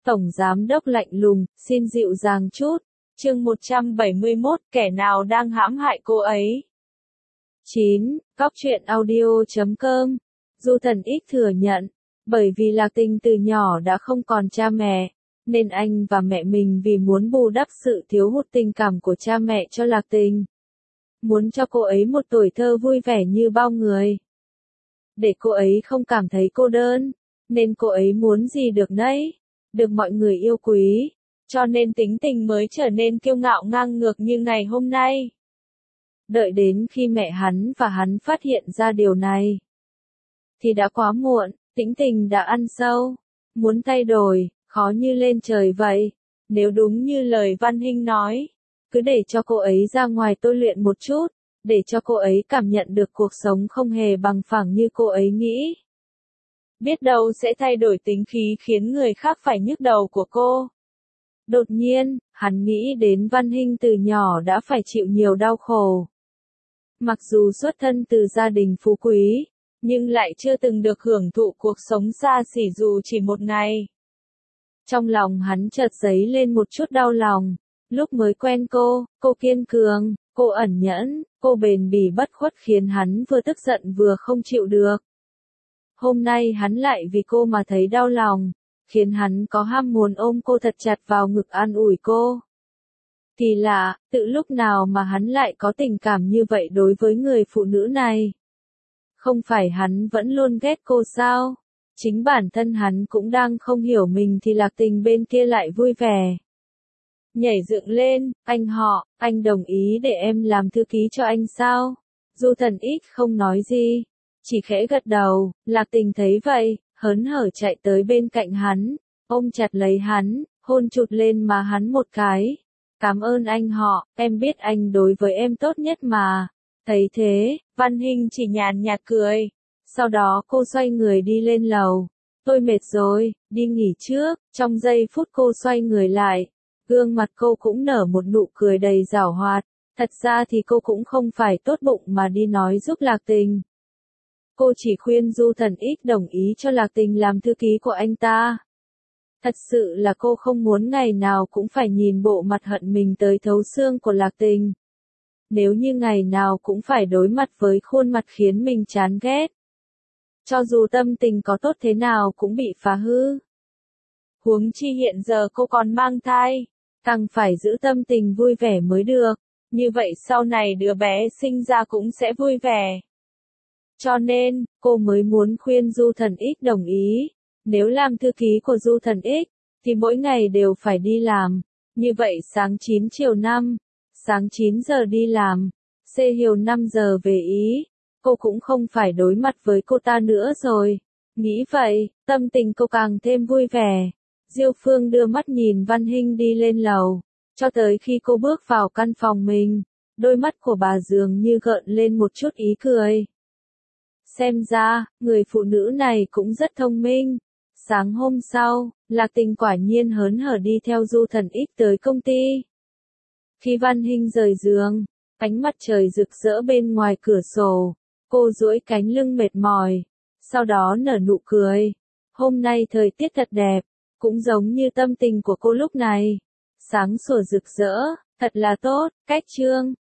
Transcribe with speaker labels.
Speaker 1: Tổng giám đốc lạnh lùng, xin dịu dàng chút. Chương 171, kẻ nào đang hãm hại cô ấy? 9. Cóc truyện audio.com. Du Thần X thừa nhận, bởi vì Lạc Tình từ nhỏ đã không còn cha mẹ, nên anh và mẹ mình vì muốn bù đắp sự thiếu hụt tình cảm của cha mẹ cho Lạc Tình, muốn cho cô ấy một tuổi thơ vui vẻ như bao người. Để cô ấy không cảm thấy cô đơn, nên cô ấy muốn gì được nấy, được mọi người yêu quý, cho nên tính tình mới trở nên kiêu ngạo ngang ngược như ngày hôm nay. Đợi đến khi mẹ hắn và hắn phát hiện ra điều này, thì đã quá muộn, tính tình đã ăn sâu, muốn thay đổi, khó như lên trời vậy. Nếu đúng như lời Văn Hinh nói, cứ để cho cô ấy ra ngoài tôi luyện một chút, để cho cô ấy cảm nhận được cuộc sống không hề bằng phẳng như cô ấy nghĩ. Biết đâu sẽ thay đổi tính khí khiến người khác phải nhức đầu của cô. Đột nhiên, hắn nghĩ đến Văn Hinh từ nhỏ đã phải chịu nhiều đau khổ. Mặc dù xuất thân từ gia đình phú quý, nhưng lại chưa từng được hưởng thụ cuộc sống xa xỉ dù chỉ một ngày. Trong lòng hắn chợt dấy lên một chút đau lòng. Lúc mới quen cô kiên cường, cô ẩn nhẫn, cô bền bỉ bất khuất khiến hắn vừa tức giận vừa không chịu được. Hôm nay hắn lại vì cô mà thấy đau lòng, khiến hắn có ham muốn ôm cô thật chặt vào ngực an ủi cô. Kỳ lạ, tự lúc nào mà hắn lại có tình cảm như vậy đối với người phụ nữ này? Không phải hắn vẫn luôn ghét cô sao? Chính bản thân hắn cũng đang không hiểu mình thì Lạc Tình bên kia lại vui vẻ. Nhảy dựng lên, anh đồng ý để em làm thư ký cho anh sao? Du Thần X không nói gì, chỉ khẽ gật đầu. Lạc Tình thấy vậy, hớn hở chạy tới bên cạnh hắn, ôm chặt lấy hắn, hôn chụt lên má hắn một cái. Cảm ơn anh họ, em biết anh đối với em tốt nhất mà. Thấy thế, Văn Hinh chỉ nhàn nhạt cười. Sau đó cô xoay người đi lên lầu. Tôi mệt rồi, đi nghỉ trước. Trong giây phút cô xoay người lại, gương mặt cô cũng nở một nụ cười đầy giảo hoạt. Thật ra thì cô cũng không phải tốt bụng mà đi nói giúp Lạc Tình. Cô chỉ khuyên Du Thần X đồng ý cho Lạc Tình làm thư ký của anh ta. Thật sự là cô không muốn ngày nào cũng phải nhìn bộ mặt hận mình tới thấu xương của Lạc Tình. Nếu như ngày nào cũng phải đối mặt với khuôn mặt khiến mình chán ghét, cho dù tâm tình có tốt thế nào cũng bị phá hư. Huống chi hiện giờ cô còn mang thai, càng phải giữ tâm tình vui vẻ mới được, như vậy sau này đứa bé sinh ra cũng sẽ vui vẻ. Cho nên, cô mới muốn khuyên Du Thần X đồng ý. Nếu làm thư ký của Du Thần X, thì mỗi ngày đều phải đi làm. Như vậy sáng 9 chiều 5, sáng 9 giờ đi làm, chiều 5 giờ về Ý. Cô cũng không phải đối mặt với cô ta nữa rồi. Nghĩ vậy, tâm tình cô càng thêm vui vẻ. Diêu Phương đưa mắt nhìn Văn Hinh đi lên lầu, cho tới khi cô bước vào căn phòng mình, đôi mắt của bà dường như gợn lên một chút ý cười. Xem ra, người phụ nữ này cũng rất thông minh. Sáng hôm sau, Lạc Tình quả nhiên hớn hở đi theo Du Thần X tới công ty. Khi Văn Hinh rời giường, ánh mặt trời rực rỡ bên ngoài cửa sổ, cô duỗi cánh lưng mệt mỏi, sau đó nở nụ cười. Hôm nay thời tiết thật đẹp, cũng giống như tâm tình của cô lúc này. Sáng sủa rực rỡ, thật là tốt. Cách chương